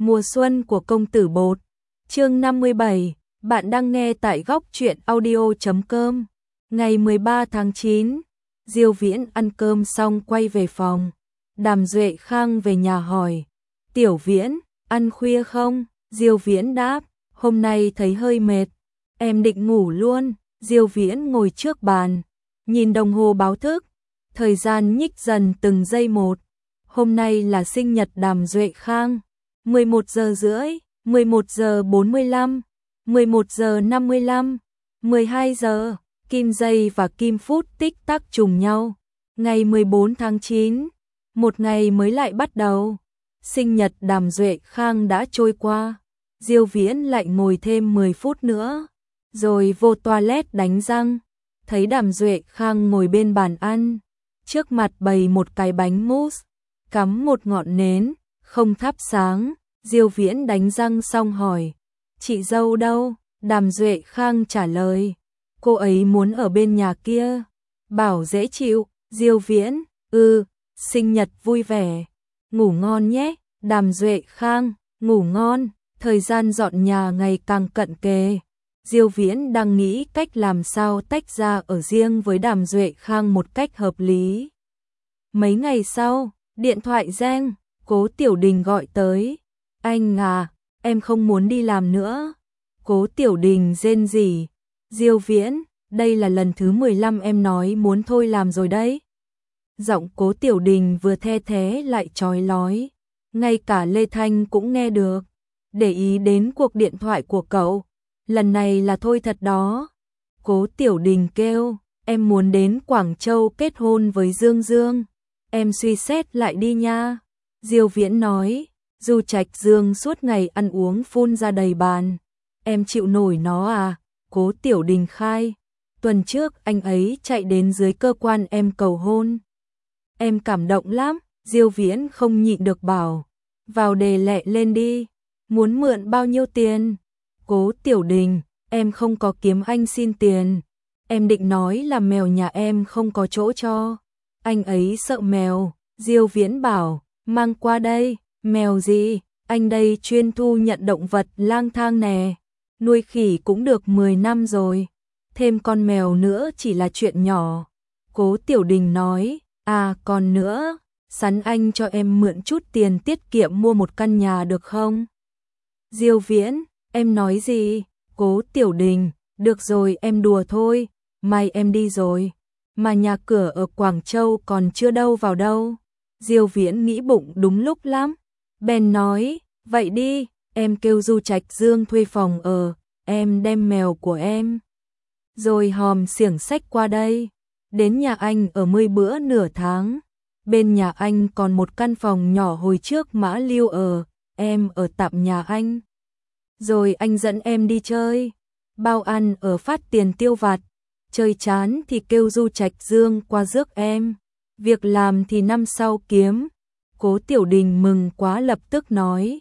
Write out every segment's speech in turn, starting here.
Mùa xuân của công tử bột. Chương 57, bạn đang nghe tại góc truyện audio.com. Ngày 13 tháng 9, Diêu Viễn ăn cơm xong quay về phòng. Đàm Duệ Khang về nhà hỏi, Tiểu Viễn, ăn khuya không? Diêu Viễn đáp, hôm nay thấy hơi mệt, em định ngủ luôn. Diêu Viễn ngồi trước bàn, nhìn đồng hồ báo thức, thời gian nhích dần từng giây một. Hôm nay là sinh nhật Đàm Duệ Khang. 11 giờ rưỡi, 11 giờ 45, 11 giờ 55, 12 giờ, kim giây và kim phút tích tắc trùng nhau. Ngày 14 tháng 9, một ngày mới lại bắt đầu. Sinh nhật Đàm Duệ Khang đã trôi qua, Diêu Viễn lại ngồi thêm 10 phút nữa, rồi vô toilet đánh răng. Thấy Đàm Duệ Khang ngồi bên bàn ăn, trước mặt bày một cái bánh mousse, cắm một ngọn nến, không thắp sáng. Diêu Viễn đánh răng xong hỏi, chị dâu đâu? Đàm Duệ Khang trả lời, cô ấy muốn ở bên nhà kia, bảo dễ chịu. Diêu Viễn, sinh nhật vui vẻ, ngủ ngon nhé. Đàm Duệ Khang, ngủ ngon. Thời gian dọn nhà ngày càng cận kề, Diêu Viễn đang nghĩ cách làm sao tách ra ở riêng với Đàm Duệ Khang một cách hợp lý. Mấy ngày sau, điện thoại reng, Cố Tiểu Đình gọi tới. Anh à, em không muốn đi làm nữa. Cố Tiểu Đình rên rỉ, Diêu Viễn, đây là lần thứ 15 em nói muốn thôi làm rồi đấy. Giọng Cố Tiểu Đình vừa the thé lại chói lói, ngay cả Lê Thanh cũng nghe được. Để ý đến cuộc điện thoại của cậu, lần này là thôi thật đó. Cố Tiểu Đình kêu, em muốn đến Quảng Châu kết hôn với Dương Dương, em suy xét lại đi nha. Diêu Viễn nói, Du Trạch Dương suốt ngày ăn uống phun ra đầy bàn, em chịu nổi nó à? Cố Tiểu Đình khai, tuần trước anh ấy chạy đến dưới cơ quan em cầu hôn, em cảm động lắm. Diêu Viễn không nhịn được bảo, vào đề lẹ lên đi, muốn mượn bao nhiêu tiền? Cố Tiểu Đình, em không có kiếm anh xin tiền, em định nói là mèo nhà em không có chỗ cho, anh ấy sợ mèo. Diêu Viễn bảo, mang qua đây. Mèo gì? Anh đây chuyên thu nhận động vật lang thang nè, nuôi khỉ cũng được 10 năm rồi, thêm con mèo nữa chỉ là chuyện nhỏ. Cố Tiểu Đình nói, à còn nữa, sắn anh cho em mượn chút tiền tiết kiệm mua một căn nhà được không? Diêu Viễn, em nói gì? Cố Tiểu Đình, được rồi em đùa thôi, mai em đi rồi, mà nhà cửa ở Quảng Châu còn chưa đâu vào đâu. Diêu Viễn nghĩ bụng đúng lúc lắm, bèn nói, vậy đi, em kêu Du Trạch Dương thuê phòng ở, em đem mèo của em rồi hòm xiểng xách qua đây, đến nhà anh ở 10 bữa nửa tháng. Bên nhà anh còn một căn phòng nhỏ hồi trước Mã Lưu ở, em ở tạm nhà anh, rồi anh dẫn em đi chơi, bao ăn ở phát tiền tiêu vặt, chơi chán thì kêu Du Trạch Dương qua rước em, việc làm thì năm sau kiếm. Cố Tiểu Đình mừng quá lập tức nói,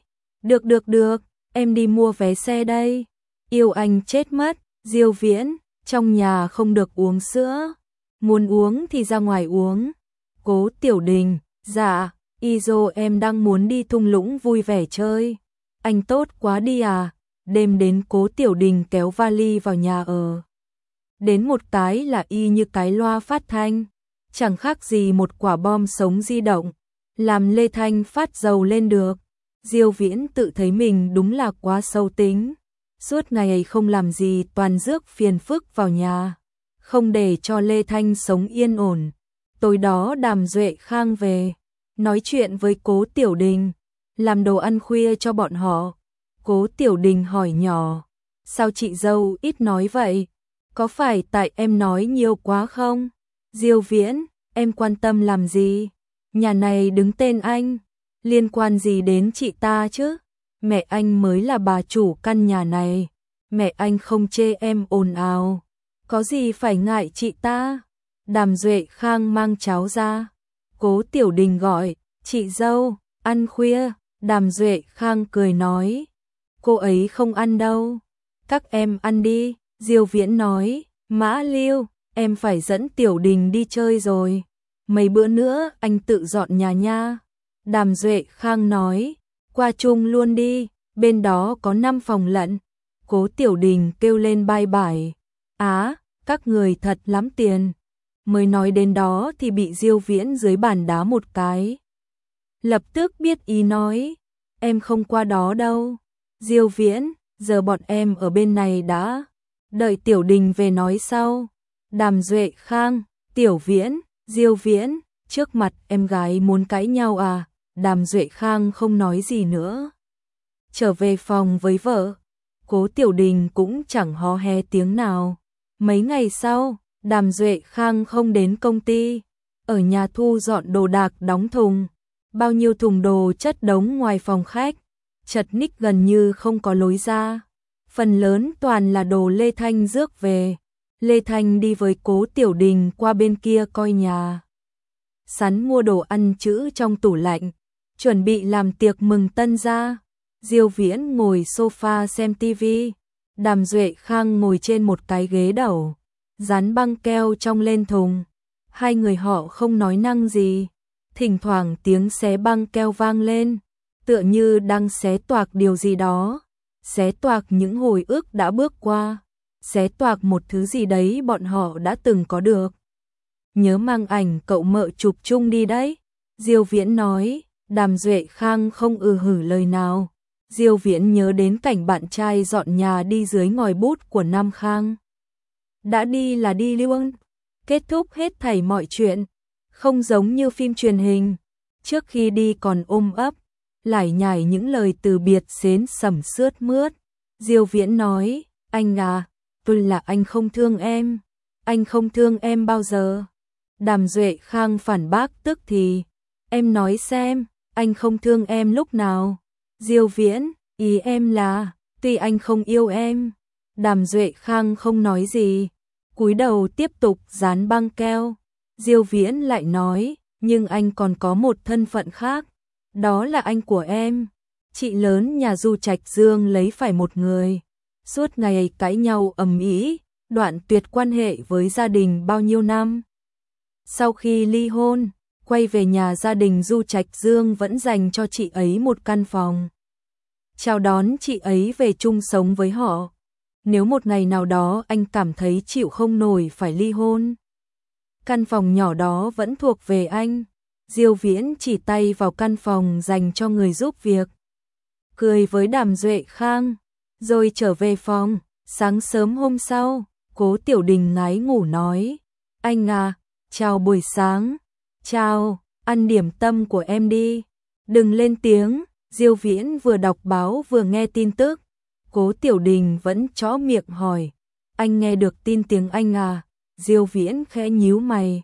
được, em đi mua vé xe đây, yêu anh chết mất. Diêu Viễn, trong nhà không được uống sữa, muốn uống thì ra ngoài uống. Cố Tiểu Đình, dạ, Izo em đang muốn đi thung lũng vui vẻ chơi, anh tốt quá đi à. Đêm đến Cố Tiểu Đình kéo vali vào nhà ở, đến một cái là y như cái loa phát thanh, chẳng khác gì một quả bom sống di động, làm Lê Thanh phát dầu lên được. Diêu Viễn tự thấy mình đúng là quá sâu tính, suốt ngày không làm gì toàn rước phiền phức vào nhà, không để cho Lê Thanh sống yên ổn. Tối đó Đàm Duệ Khang về, nói chuyện với Cố Tiểu Đình, làm đồ ăn khuya cho bọn họ. Cố Tiểu Đình hỏi nhỏ, sao chị dâu ít nói vậy? Có phải tại em nói nhiều quá không? Diêu Viễn, em quan tâm làm gì? Nhà này đứng tên anh, liên quan gì đến chị ta chứ? Mẹ anh mới là bà chủ căn nhà này, mẹ anh không chê em ồn ào, có gì phải ngại chị ta? Đàm Duệ Khang mang cháo ra, Cố Tiểu Đình gọi, chị dâu, ăn khuya. Đàm Duệ Khang cười nói, cô ấy không ăn đâu, các em ăn đi. Diêu Viễn nói, Mã Lưu, em phải dẫn Tiểu Đình đi chơi rồi, mấy bữa nữa anh tự dọn nhà nha. Đàm Duệ Khang nói, qua chung luôn đi, bên đó có 5 phòng lận. Cố Tiểu Đình kêu lên bai bải. Á, các người thật lắm tiền. Mới nói đến đó thì bị Diêu Viễn dưới bàn đá một cái. Lập tức biết ý nói, em không qua đó đâu. Diêu Viễn, giờ bọn em ở bên này đã. Đợi Tiểu Đình về nói sau. Đàm Duệ Khang, Tiểu Viễn, Diêu Viễn, trước mặt em gái muốn cãi nhau à? Đàm Duệ Khang không nói gì nữa. Trở về phòng với vợ. Cố Tiểu Đình cũng chẳng hó hé tiếng nào. Mấy ngày sau, Đàm Duệ Khang không đến công ty, ở nhà thu dọn đồ đạc đóng thùng. Bao nhiêu thùng đồ chất đống ngoài phòng khách, chật ních gần như không có lối ra. Phần lớn toàn là đồ Lê Thanh rước về. Lê Thanh đi với Cố Tiểu Đình qua bên kia coi nhà. Sắn mua đồ ăn trữ trong tủ lạnh, chuẩn bị làm tiệc mừng tân gia. Diêu Viễn ngồi sofa xem tivi, Đàm Duệ Khang ngồi trên một cái ghế đầu, dán băng keo trong lên thùng. Hai người họ không nói năng gì, thỉnh thoảng tiếng xé băng keo vang lên, tựa như đang xé toạc điều gì đó, xé toạc những hồi ức đã bước qua, xé toạc một thứ gì đấy bọn họ đã từng có được. Nhớ mang ảnh cậu mợ chụp chung đi đấy, Diêu Viễn nói. Đàm Duệ Khang không hử lời nào. Diêu Viễn nhớ đến cảnh bạn trai dọn nhà đi dưới ngòi bút của Nam Khang. Đã đi là đi luôn, kết thúc hết thảy mọi chuyện, không giống như phim truyền hình. Trước khi đi còn ôm ấp, lải nhải những lời từ biệt xến sẩm sướt mướt. Diêu Viễn nói, anh à, tôi là anh không thương em. Anh không thương em bao giờ. Đàm Duệ Khang phản bác tức thì, em nói xem, anh không thương em lúc nào? Diêu Viễn, ý em là, tuy anh không yêu em. Đàm Duệ Khang không nói gì, cúi đầu tiếp tục dán băng keo. Diêu Viễn lại nói, nhưng anh còn có một thân phận khác, đó là anh của em. Chị lớn nhà Du Trạch Dương lấy phải một người, suốt ngày cãi nhau ầm ĩ, đoạn tuyệt quan hệ với gia đình bao nhiêu năm. Sau khi ly hôn, quay về nhà gia đình Du Trạch Dương vẫn dành cho chị ấy một căn phòng, chào đón chị ấy về chung sống với họ. Nếu một ngày nào đó anh cảm thấy chịu không nổi phải ly hôn, căn phòng nhỏ đó vẫn thuộc về anh. Diêu Viễn chỉ tay vào căn phòng dành cho người giúp việc, cười với Đàm Duệ Khang, rồi trở về phòng. Sáng sớm hôm sau, Cố Tiểu Đình ngái ngủ nói, anh à, chào buổi sáng. Chào, ăn điểm tâm của em đi. Đừng lên tiếng. Diêu Viễn vừa đọc báo vừa nghe tin tức. Cố Tiểu Đình vẫn chó miệng hỏi, anh nghe được tin tiếng Anh à? Diêu Viễn khẽ nhíu mày.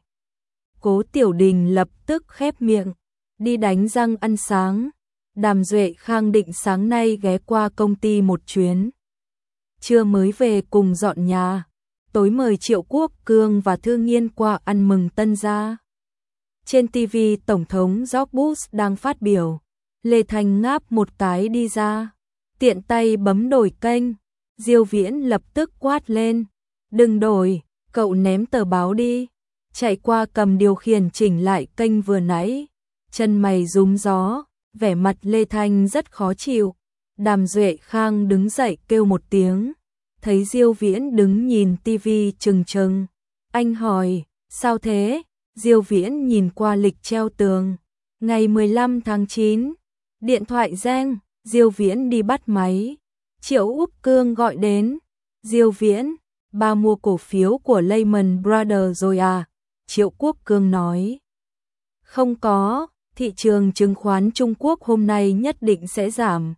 Cố Tiểu Đình lập tức khép miệng, đi đánh răng ăn sáng. Đàm Duệ Khang định sáng nay ghé qua công ty một chuyến, trưa mới về cùng dọn nhà, tối mời Triệu Quốc Cương và Thư Nghiên qua ăn mừng tân gia. Trên TV Tổng thống George Bush đang phát biểu, Lê Thanh ngáp một cái đi ra, tiện tay bấm đổi kênh. Diêu Viễn lập tức quát lên, đừng đổi, cậu ném tờ báo đi. Chạy qua cầm điều khiển chỉnh lại kênh vừa nãy, chân mày rúm gió, vẻ mặt Lê Thanh rất khó chịu. Đàm Duệ Khang đứng dậy kêu một tiếng, thấy Diêu Viễn đứng nhìn TV trừng trừng. Anh hỏi, sao thế? Diêu Viễn nhìn qua lịch treo tường, ngày 15 tháng 9, điện thoại reng. Diêu Viễn đi bắt máy, Triệu Úc Cương gọi đến. Diêu Viễn, ba mua cổ phiếu của Lehman Brothers rồi à? Triệu Quốc Cương nói, không có, thị trường chứng khoán Trung Quốc hôm nay nhất định sẽ giảm.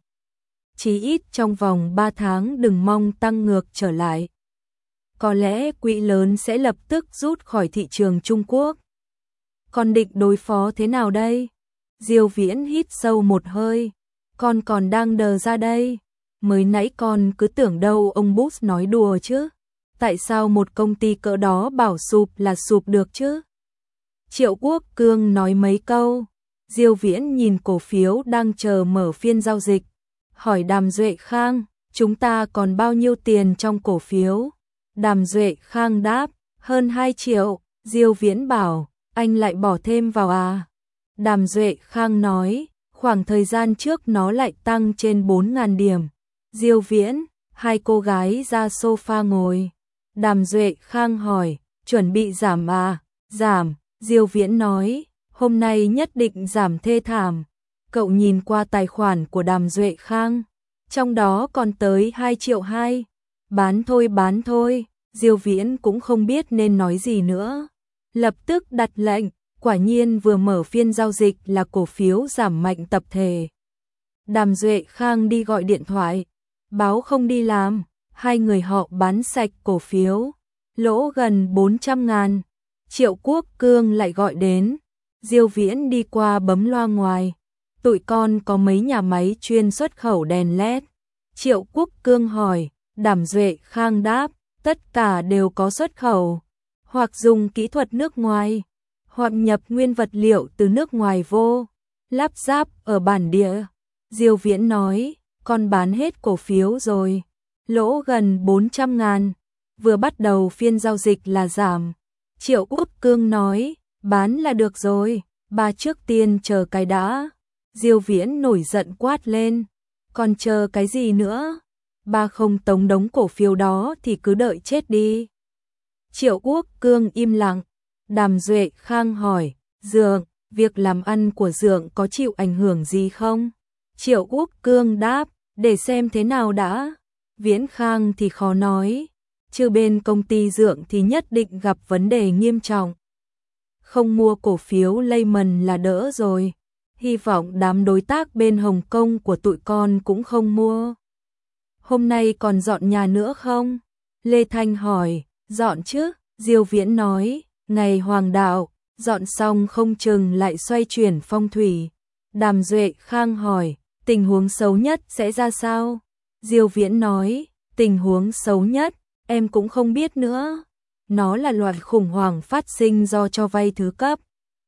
Chí ít trong vòng 3 tháng đừng mong tăng ngược trở lại. Có lẽ quỹ lớn sẽ lập tức rút khỏi thị trường Trung Quốc. Con định đối phó thế nào đây? Diêu Viễn hít sâu một hơi, con còn đang đờ ra đây. Mới nãy con cứ tưởng đâu ông Bush nói đùa chứ. Tại sao một công ty cỡ đó bảo sụp là sụp được chứ? Triệu Quốc Cương nói mấy câu. Diêu Viễn nhìn cổ phiếu đang chờ mở phiên giao dịch, hỏi Đàm Duệ Khang, chúng ta còn bao nhiêu tiền trong cổ phiếu? Đàm Duệ Khang đáp, hơn 2 triệu. Diêu Viễn bảo, anh lại bỏ thêm vào à? Đàm Duệ Khang nói, Khoảng thời gian trước nó lại tăng trên 4.000 điểm. Diêu Viễn, hai cô gái ra sofa ngồi. Đàm Duệ Khang hỏi, chuẩn bị giảm à? Giảm, Diêu Viễn nói, hôm nay nhất định giảm thê thảm. Cậu nhìn qua tài khoản của Đàm Duệ Khang, trong đó còn tới 2,2 triệu. Bán thôi, Diêu Viễn cũng không biết nên nói gì nữa. Lập tức đặt lệnh, quả nhiên vừa mở phiên giao dịch là cổ phiếu giảm mạnh tập thể. Đàm Duệ Khang đi gọi điện thoại, báo không đi làm, hai người họ bán sạch cổ phiếu, lỗ gần 400.000. Triệu Quốc Cương lại gọi đến, Diêu Viễn đi qua bấm loa ngoài, tụi con có mấy nhà máy chuyên xuất khẩu đèn LED. Triệu Quốc Cương hỏi, Đàm Duệ Khang đáp, tất cả đều có xuất khẩu, hoặc dùng kỹ thuật nước ngoài, hoặc nhập nguyên vật liệu từ nước ngoài vô, lắp ráp ở bản địa. Diêu Viễn nói, con bán hết cổ phiếu rồi, lỗ gần 400.000, vừa bắt đầu phiên giao dịch là giảm. Triệu Quốc Cương nói, bán là được rồi, bà trước tiên chờ cái đã. Diêu Viễn nổi giận quát lên, còn chờ cái gì nữa? Bà không tống đống cổ phiếu đó thì cứ đợi chết đi. Triệu Quốc Cương im lặng. Đàm Duệ Khang hỏi, Dượng, việc làm ăn của Dượng có chịu ảnh hưởng gì không? Triệu Quốc Cương đáp, để xem thế nào đã. Viễn Khang thì khó nói, chứ bên công ty Dượng thì nhất định gặp vấn đề nghiêm trọng. Không mua cổ phiếu Lehman là đỡ rồi. Hy vọng đám đối tác bên Hồng Kông của tụi con cũng không mua. Hôm nay còn dọn nhà nữa không? Lê Thanh hỏi, dọn chứ, Diêu Viễn nói, ngày hoàng đạo, dọn xong không chừng lại xoay chuyển phong thủy. Đàm Duệ Khang hỏi, tình huống xấu nhất sẽ ra sao? Diêu Viễn nói, tình huống xấu nhất, em cũng không biết nữa. Nó là loại khủng hoảng phát sinh do cho vay thứ cấp.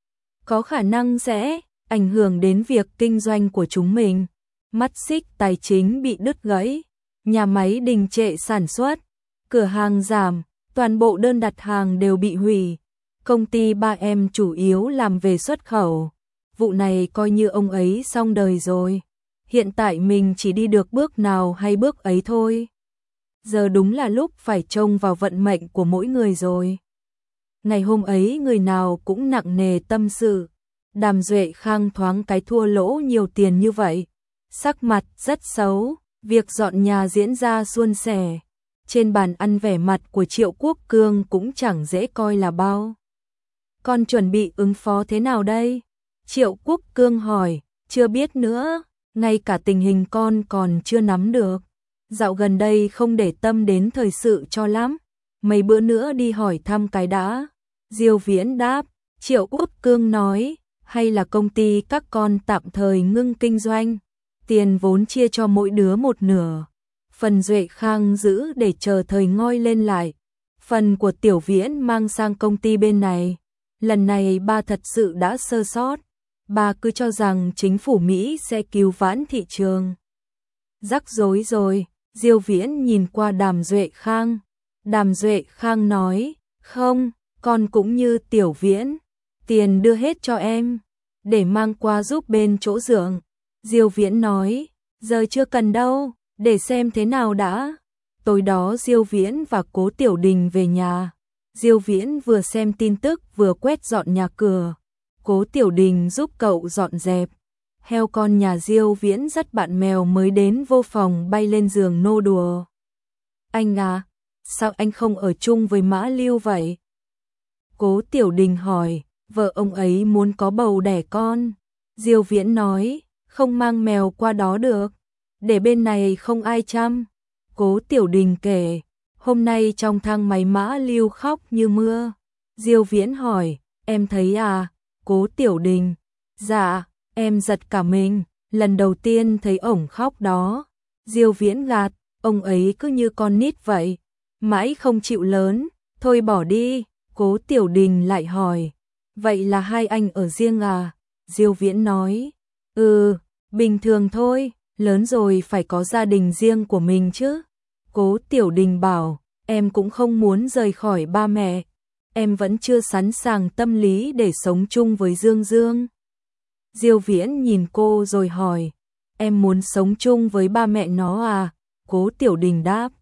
Có khả năng sẽ ảnh hưởng đến việc kinh doanh của chúng mình. Mắt xích tài chính bị đứt gãy, nhà máy đình trệ sản xuất, cửa hàng giảm, toàn bộ đơn đặt hàng đều bị hủy. Công ty ba em chủ yếu làm về xuất khẩu. Vụ này coi như ông ấy xong đời rồi. Hiện tại mình chỉ đi được bước nào hay bước ấy thôi. Giờ đúng là lúc phải trông vào vận mệnh của mỗi người rồi. Ngày hôm ấy người nào cũng nặng nề tâm sự. Đàm Duệ Khang thoáng cái thua lỗ nhiều tiền như vậy. Sắc mặt rất xấu, việc dọn nhà diễn ra suôn sẻ. Trên bàn ăn vẻ mặt của Triệu Quốc Cương cũng chẳng dễ coi là bao. Con chuẩn bị ứng phó thế nào đây? Triệu Quốc Cương hỏi, chưa biết nữa, ngay cả tình hình con còn chưa nắm được. Dạo gần đây không để tâm đến thời sự cho lắm, mấy bữa nữa đi hỏi thăm cái đã. Diêu Viễn đáp, Triệu Quốc Cương nói, hay là công ty các con tạm thời ngưng kinh doanh, tiền vốn chia cho mỗi đứa một nửa. Phần Duệ Khang giữ để chờ thời ngoi lên lại, phần của Tiểu Viễn mang sang công ty bên này. Lần này ba thật sự đã sơ sót, bà cứ cho rằng chính phủ Mỹ sẽ cứu vãn thị trường. Rắc rối rồi. Diêu Viễn nhìn qua Đàm Duệ Khang. Đàm Duệ Khang nói, không, con cũng như Tiểu Viễn, tiền đưa hết cho em, để mang qua giúp bên chỗ Dượng. Diêu Viễn nói, giờ chưa cần đâu, để xem thế nào đã. Tối đó Diêu Viễn và Cố Tiểu Đình về nhà. Diêu Viễn vừa xem tin tức vừa quét dọn nhà cửa. Cố Tiểu Đình giúp cậu dọn dẹp. Heo con nhà Diêu Viễn dắt bạn mèo mới đến vô phòng bay lên giường nô đùa. Anh à, sao anh không ở chung với Mã Lưu vậy? Cố Tiểu Đình hỏi, vợ ông ấy muốn có bầu đẻ con. Diêu Viễn nói, không mang mèo qua đó được, để bên này không ai chăm. Cố Tiểu Đình kể, hôm nay trong thang máy Mã Lưu khóc như mưa. Diêu Viễn hỏi, em thấy à? Cố Tiểu Đình, dạ. Em giật cả mình, lần đầu tiên thấy ổng khóc đó. Diêu Viễn gạt, ông ấy cứ như con nít vậy, mãi không chịu lớn, thôi bỏ đi. Cố Tiểu Đình lại hỏi, vậy là hai anh ở riêng à? Diêu Viễn nói, bình thường thôi, lớn rồi phải có gia đình riêng của mình chứ. Cố Tiểu Đình bảo, em cũng không muốn rời khỏi ba mẹ, em vẫn chưa sẵn sàng tâm lý để sống chung với Dương Dương. Diêu Viễn nhìn cô rồi hỏi, em muốn sống chung với ba mẹ nó à? Cố Tiểu Đình đáp,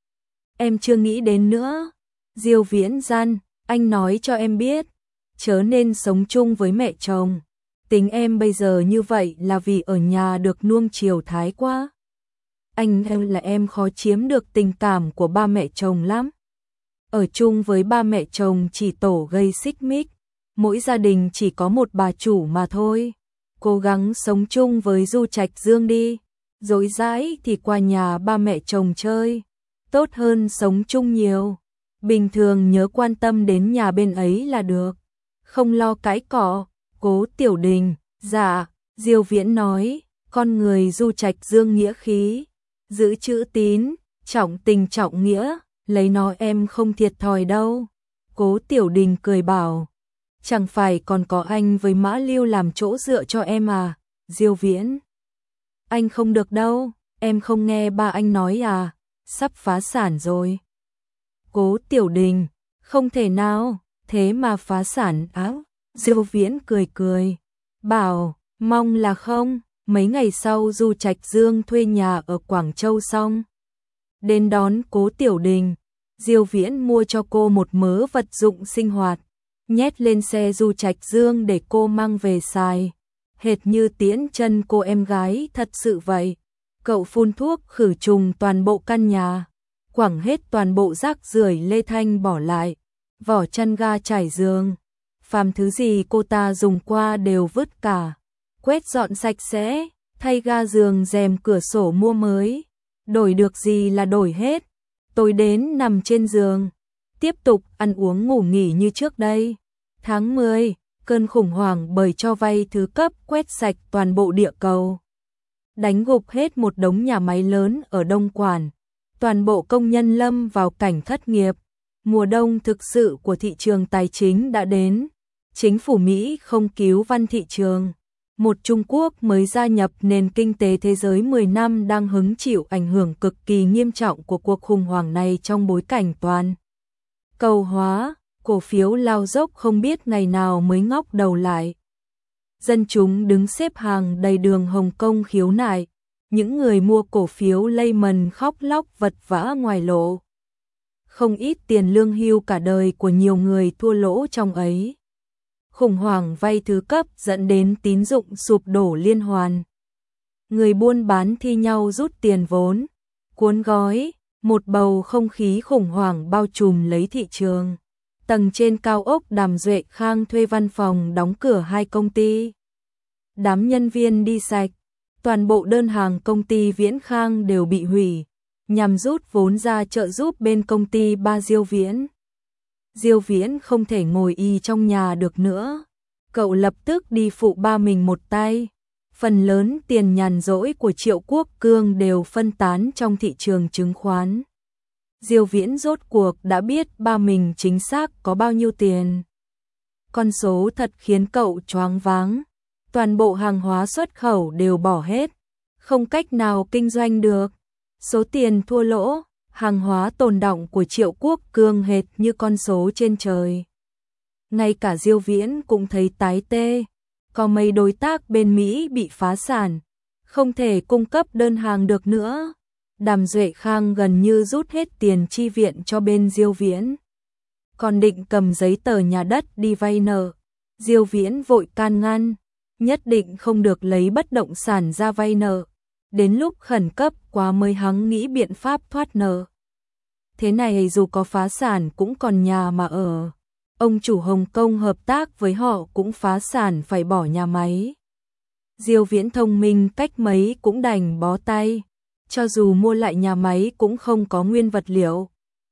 em chưa nghĩ đến nữa. Diêu Viễn gian, anh nói cho em biết, chớ nên sống chung với mẹ chồng. Tính em bây giờ như vậy là vì ở nhà được nuông chiều thái quá. Anh là em khó chiếm được tình cảm của ba mẹ chồng lắm. Ở chung với ba mẹ chồng chỉ tổ gây xích mích, mỗi gia đình chỉ có một bà chủ mà thôi. Cố gắng sống chung với Du Trạch Dương đi, rỗi rãi thì qua nhà ba mẹ chồng chơi, tốt hơn sống chung nhiều. Bình thường nhớ quan tâm đến nhà bên ấy là được, không lo cãi cọ. Cố Tiểu Đình, dạ. Diêu Viễn nói, con người Du Trạch Dương nghĩa khí, giữ chữ tín, trọng tình trọng nghĩa, lấy nó em không thiệt thòi đâu. Cố Tiểu Đình cười bảo, chẳng phải còn có anh với Mã Lưu làm chỗ dựa cho em à? Diêu Viễn, anh không được đâu, em không nghe ba anh nói à, sắp phá sản rồi. Cố Tiểu Đình, không thể nào, thế mà phá sản áo. Diêu Viễn cười cười, bảo, mong là không. Mấy ngày sau Du Trạch Dương thuê nhà ở Quảng Châu xong, đến đón Cố Tiểu Đình. Diêu Viễn mua cho cô một mớ vật dụng sinh hoạt, nhét lên xe Du Trạch Dương để cô mang về xài, hệt như tiễn chân cô em gái thật sự vậy. Cậu phun thuốc khử trùng toàn bộ căn nhà, quẳng hết toàn bộ rác rưởi Lê Thanh bỏ lại, vỏ chăn ga trải giường, phàm thứ gì cô ta dùng qua đều vứt cả, quét dọn sạch sẽ, thay ga giường rèm cửa sổ mua mới, đổi được gì là đổi hết. Tối đến nằm trên giường, tiếp tục ăn uống ngủ nghỉ như trước đây. Tháng 10, cơn khủng hoảng bởi cho vay thứ cấp quét sạch toàn bộ địa cầu, đánh gục hết một đống nhà máy lớn ở Đông Quản, toàn bộ công nhân lâm vào cảnh thất nghiệp. Mùa đông thực sự của thị trường tài chính đã đến. Chính phủ Mỹ không cứu van thị trường. Một Trung Quốc mới gia nhập nền kinh tế thế giới 10 năm đang hứng chịu ảnh hưởng cực kỳ nghiêm trọng của cuộc khủng hoảng này trong bối cảnh toàn cầu hóa, cổ phiếu lao dốc không biết ngày nào mới ngóc đầu lại. Dân chúng đứng xếp hàng đầy đường Hồng Kông khiếu nại, những người mua cổ phiếu Lehman khóc lóc vật vã ngoài lộ. Không ít tiền lương hưu cả đời của nhiều người thua lỗ trong ấy. Khủng hoảng vay thứ cấp dẫn đến tín dụng sụp đổ liên hoàn. Người buôn bán thi nhau rút tiền vốn, cuốn gói, một bầu không khí khủng hoảng bao trùm lấy thị trường. Tầng trên cao ốc Đàm Duệ Khang thuê văn phòng đóng cửa 2 công ty. Đám nhân viên đi sạch, toàn bộ đơn hàng công ty Viễn Khang đều bị hủy, nhằm rút vốn ra trợ giúp bên công ty ba Diêu Viễn. Diêu Viễn không thể ngồi y trong nhà được nữa, cậu lập tức đi phụ ba mình một tay. Phần lớn tiền nhàn rỗi của Triệu Quốc Cương đều phân tán trong thị trường chứng khoán. Diêu Viễn rốt cuộc đã biết ba mình chính xác có bao nhiêu tiền. Con số thật khiến cậu choáng váng. Toàn bộ hàng hóa xuất khẩu đều bỏ hết, không cách nào kinh doanh được. Số tiền thua lỗ, hàng hóa tồn đọng của Triệu Quốc Cương hệt như con số trên trời. Ngay cả Diêu Viễn cũng thấy tái tê. Có mấy đối tác bên Mỹ bị phá sản, không thể cung cấp đơn hàng được nữa. Đàm Duệ Khang gần như rút hết tiền chi viện cho bên Diêu Viễn, còn định cầm giấy tờ nhà đất đi vay nợ. Diêu Viễn vội can ngăn, nhất định không được lấy bất động sản ra vay nợ. Đến lúc khẩn cấp quá mới hắng nghĩ biện pháp thoát nợ. Thế này dù có phá sản cũng còn nhà mà ở. Ông chủ Hồng Kông hợp tác với họ cũng phá sản phải bỏ nhà máy. Diêu Viễn thông minh cách mấy cũng đành bó tay. Cho dù mua lại nhà máy cũng không có nguyên vật liệu.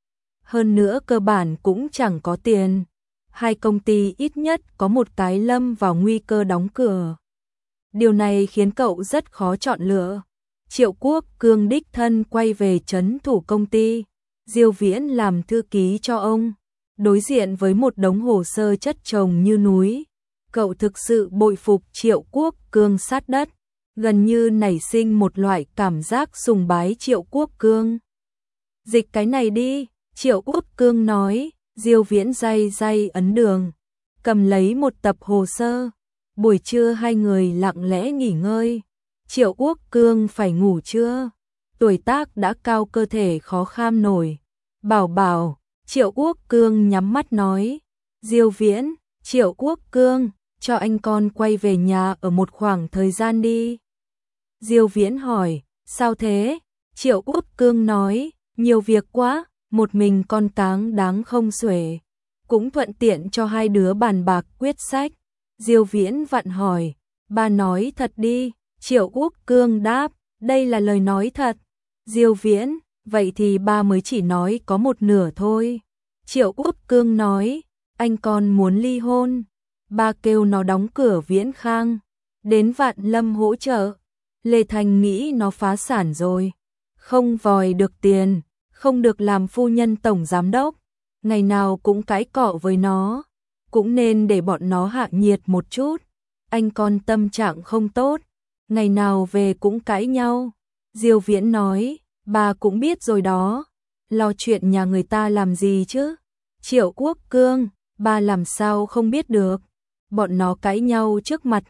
Hơn nữa cơ bản cũng chẳng có tiền. 2 công ty ít nhất có một cái lâm vào nguy cơ đóng cửa. Điều này khiến cậu rất khó chọn lựa. Triệu Quốc Cương đích thân quay về trấn thủ công ty. Diêu Viễn làm thư ký cho ông. Đối diện với một đống hồ sơ chất chồng như núi, cậu thực sự bội phục Triệu Quốc Cương sát đất, gần như nảy sinh một loại cảm giác sùng bái Triệu Quốc Cương. Dịch cái này đi, Triệu Quốc Cương nói. Diêu Viễn day ấn đường, cầm lấy một tập hồ sơ, Buổi trưa hai người lặng lẽ nghỉ ngơi. Triệu Quốc Cương phải ngủ chưa? Tuổi tác đã cao, cơ thể khó kham nổi. Bảo bảo, Triệu Quốc Cương nhắm mắt nói. Diêu Viễn, Triệu Quốc Cương, cho anh con quay về nhà ở một khoảng thời gian đi. Diêu Viễn hỏi, sao thế? Triệu Quốc Cương nói, nhiều việc quá, một mình con cáng đáng không xuể. Cũng thuận tiện cho hai đứa bàn bạc quyết sách. Diêu Viễn vặn hỏi, ba nói thật đi. Triệu Quốc Cương đáp, đây là lời nói thật. Diêu Viễn, vậy thì ba mới chỉ nói có một nửa thôi. Triệu Quốc Cương nói, anh con muốn ly hôn. Ba kêu nó đóng cửa Viễn Khang, đến Vạn Lâm hỗ trợ. Lê Thành nghĩ nó phá sản rồi, không vòi được tiền, không được làm phu nhân tổng giám đốc, ngày nào cũng cãi cọ với nó, cũng nên để bọn nó hạ nhiệt một chút. Anh con tâm trạng không tốt, ngày nào về cũng cãi nhau. Diêu Viễn nói, bà cũng biết rồi đó, lo chuyện nhà người ta làm gì chứ. Triệu Quốc Cương, bà làm sao không biết được, bọn nó cãi nhau trước mặt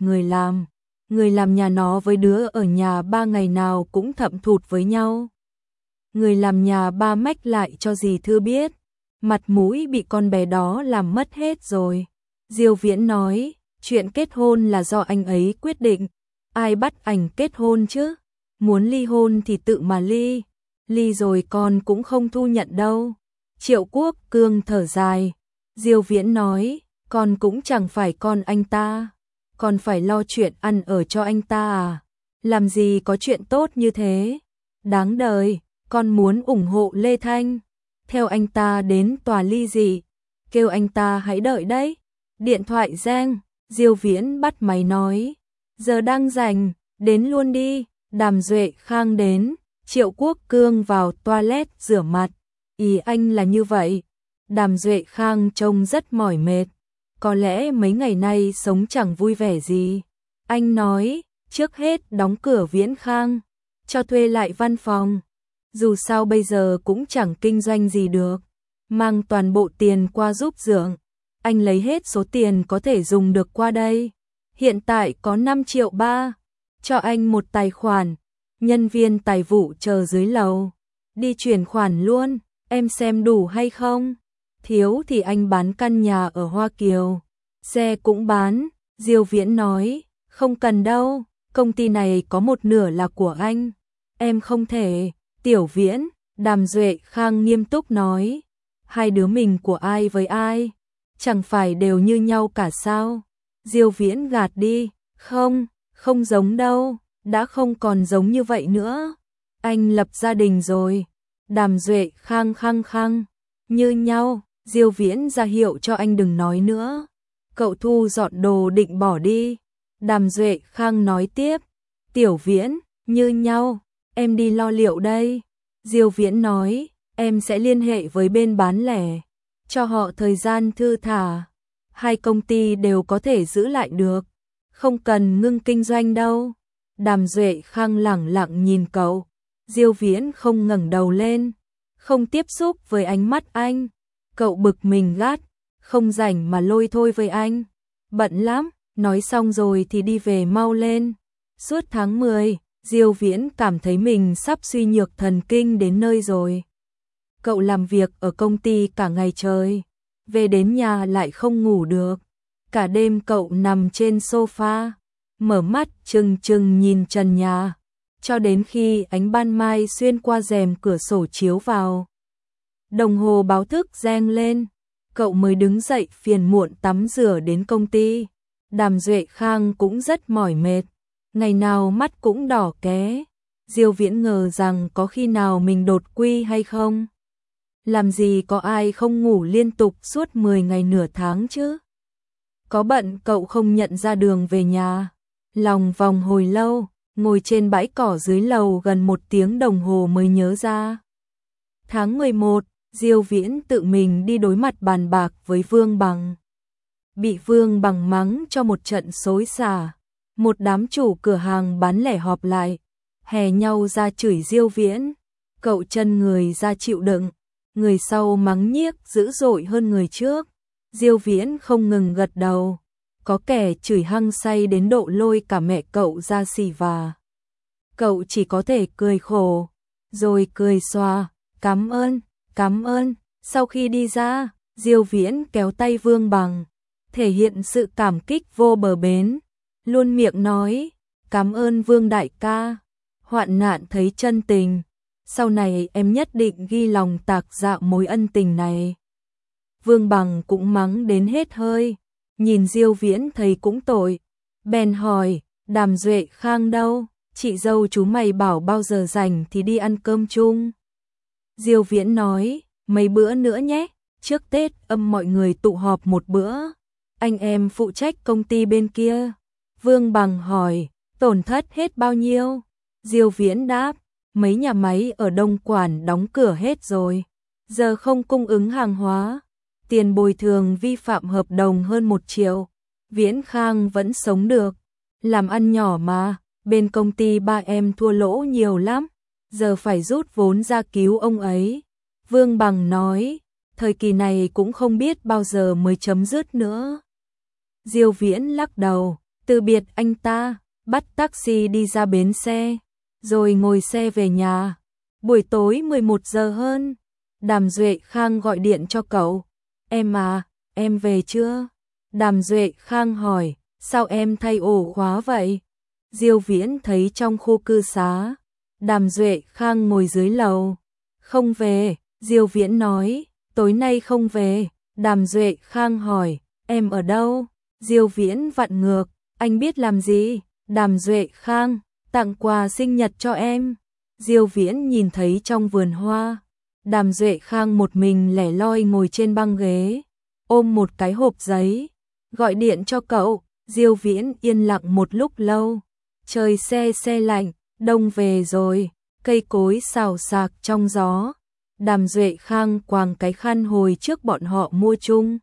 người làm nhà nó với đứa ở nhà ba ngày nào cũng thậm thụt với nhau. Người làm nhà ba mách lại cho dì Thư biết, mặt mũi bị con bé đó làm mất hết rồi. Diêu Viễn nói, chuyện kết hôn là do anh ấy quyết định, ai bắt ảnh kết hôn chứ, muốn ly hôn thì tự mà ly rồi con cũng không thu nhận đâu. Triệu Quốc Cương thở dài. Diêu Viễn nói, con cũng chẳng phải con anh ta, còn phải lo chuyện ăn ở cho anh ta à, làm gì có chuyện tốt như thế, đáng đời. Con muốn ủng hộ Lê Thanh, theo anh ta đến tòa ly dị, kêu anh ta hãy đợi đấy. Điện thoại reng, Diêu Viễn bắt máy nói, giờ đang rảnh, đến luôn đi. Đàm Duệ Khang đến. Triệu Quốc Cương vào toilet rửa mặt. Ý anh là như vậy. Đàm Duệ Khang trông rất mỏi mệt, có lẽ mấy ngày nay sống chẳng vui vẻ gì. Anh nói, trước hết đóng cửa Viễn Khang, cho thuê lại văn phòng. Dù sao bây giờ cũng chẳng kinh doanh gì được, mang toàn bộ tiền qua giúp Dượng. Anh lấy hết số tiền có thể dùng được qua đây. Hiện tại có 5 triệu 3, cho anh một tài khoản, nhân viên tài vụ chờ dưới lầu. Đi chuyển khoản luôn, em xem đủ hay không? Thiếu thì anh bán căn nhà ở Hoa Kiều, xe cũng bán. Diêu Viễn nói, không cần đâu, công ty này có một nửa là của anh, em không thể. Tiểu Viễn, Đàm Duệ Khang nghiêm túc nói, hai đứa mình của ai với ai, chẳng phải đều như nhau cả sao? Diêu Viễn gạt đi, không giống đâu, đã không còn giống như vậy nữa. Anh lập gia đình rồi. Đàm Duệ Khang khăng, như nhau. Diêu Viễn ra hiệu cho anh đừng nói nữa. Cậu thu dọn đồ định bỏ đi. Đàm Duệ Khang nói tiếp, Tiểu Viễn, như nhau, em đi lo liệu đây. Diêu Viễn nói, em sẽ liên hệ với bên bán lẻ, cho họ thời gian thư thả. Hai công ty đều có thể giữ lại được, không cần ngưng kinh doanh đâu. Đàm Duệ Khang lẳng lặng nhìn cậu. Diêu Viễn không ngẩng đầu lên, không tiếp xúc với ánh mắt anh. Cậu bực mình gắt, không rảnh mà lôi thôi với anh. Bận lắm, nói xong rồi thì đi về mau lên. Suốt tháng 10, Diêu Viễn cảm thấy mình sắp suy nhược thần kinh đến nơi rồi. Cậu làm việc ở công ty cả ngày trời, về đến nhà lại không ngủ được. Cả đêm cậu nằm trên sofa, mở mắt trừng trừng nhìn trần nhà, cho đến khi ánh ban mai xuyên qua rèm cửa sổ chiếu vào. Đồng hồ báo thức reng lên, cậu mới đứng dậy phiền muộn tắm rửa đến công ty. Đàm Duệ Khang cũng rất mỏi mệt, ngày nào mắt cũng đỏ ké. Diêu Viễn ngờ rằng có khi nào mình đột quỵ hay không? Làm gì có ai không ngủ liên tục suốt 10 ngày nửa tháng chứ? Có bận cậu không nhận ra đường về nhà, lòng vòng hồi lâu, ngồi trên bãi cỏ dưới lầu gần 1 tiếng đồng hồ mới nhớ ra. Tháng 11, Diêu Viễn tự mình đi đối mặt bàn bạc với Vương Bằng. Bị Vương Bằng mắng cho một trận xối xả. Một đám chủ cửa hàng bán lẻ họp lại, hè nhau ra chửi Diêu Viễn. Cậu chân người ra chịu đựng, người sau mắng nhiếc dữ dội hơn người trước. Diêu Viễn không ngừng gật đầu. có kẻ chửi hăng say đến độ lôi cả mẹ cậu ra xì và. Cậu chỉ có thể cười khổ, rồi cười xòa, cảm ơn. Sau khi đi ra, Diêu Viễn kéo tay Vương Bằng, thể hiện sự cảm kích vô bờ bến, luôn miệng nói, cảm ơn Vương đại ca, hoạn nạn thấy chân tình, sau này em nhất định ghi lòng tạc dạ mối ân tình này. Vương Bằng cũng mắng đến hết hơi, nhìn Diêu Viễn thấy cũng tội, bèn hỏi, Đàm Duệ Khang đâu, chị dâu chú mày bảo bao giờ rảnh thì đi ăn cơm chung. Diêu Viễn nói, mấy bữa nữa nhé, trước Tết âm mọi người tụ họp một bữa, anh em phụ trách công ty bên kia. Vương Bằng hỏi, tổn thất hết bao nhiêu? Diêu Viễn đáp, mấy nhà máy ở Đông Quản đóng cửa hết rồi, giờ không cung ứng hàng hóa, tiền bồi thường vi phạm hợp đồng hơn 1 triệu, Viễn Khang vẫn sống được, làm ăn nhỏ mà, bên công ty ba em thua lỗ nhiều lắm, giờ phải rút vốn ra cứu ông ấy. Vương Bằng nói, thời kỳ này cũng không biết bao giờ mới chấm dứt nữa. Diêu Viễn lắc đầu, từ biệt anh ta, bắt taxi đi ra bến xe, rồi ngồi xe về nhà. Buổi tối 11 giờ hơn, Đàm Duệ Khang gọi điện cho cậu. Em à, em về chưa? Đàm Duệ Khang hỏi, sao em thay ổ khóa vậy? Diêu Viễn thấy trong khu cư xá, Đàm Duệ Khang ngồi dưới lầu. Không về, Diêu Viễn nói, tối nay không về. Đàm Duệ Khang hỏi, em ở đâu? Diêu Viễn vặn ngược, anh biết làm gì? Đàm Duệ Khang, tặng quà sinh nhật cho em. Diêu Viễn nhìn thấy trong vườn hoa, Đàm Duệ Khang một mình lẻ loi ngồi trên băng ghế, ôm một cái hộp giấy, gọi điện cho cậu. Diêu Viễn yên lặng một lúc lâu, trời se lạnh, đông về rồi, cây cối xào xạc trong gió. Đàm Duệ Khang quàng cái khăn hồi trước bọn họ mua chung,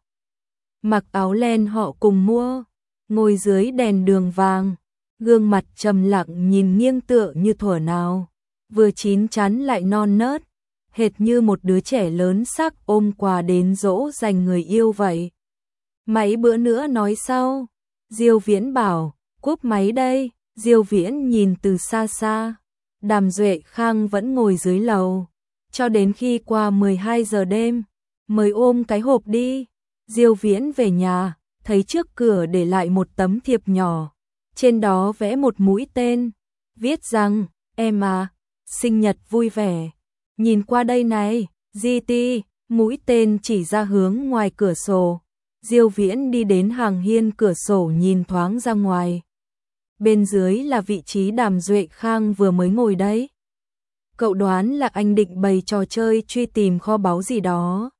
mặc áo len họ cùng mua, ngồi dưới đèn đường vàng, gương mặt trầm lặng nhìn nghiêng tựa như thuở nào, vừa chín chắn lại non nớt, hệt như một đứa trẻ lớn xác ôm quà đến dỗ dành người yêu vậy. Mấy bữa nữa nói sau. Diêu Viễn bảo, cúp máy đây. Diêu Viễn nhìn từ xa xa, Đàm Duệ Khang vẫn ngồi dưới lầu, cho đến khi qua 12 giờ đêm, mới ôm cái hộp đi. Diêu Viễn về nhà, thấy trước cửa để lại một tấm thiệp nhỏ, trên đó vẽ một mũi tên, viết rằng, em à, sinh nhật vui vẻ. Nhìn qua đây này, GT, mũi tên chỉ ra hướng ngoài cửa sổ. Diêu Viễn đi đến hàng hiên cửa sổ nhìn thoáng ra ngoài. Bên dưới là vị trí Đàm Duệ Khang vừa mới ngồi đấy. Cậu đoán là anh định bày trò chơi truy tìm kho báu gì đó.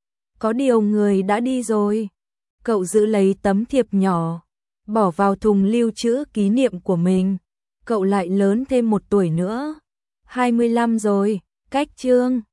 Có điều người đã đi rồi. Cậu giữ lấy tấm thiệp nhỏ, bỏ vào thùng lưu trữ kỷ niệm của mình. Cậu lại lớn thêm 1 tuổi nữa. 25 rồi, cách chương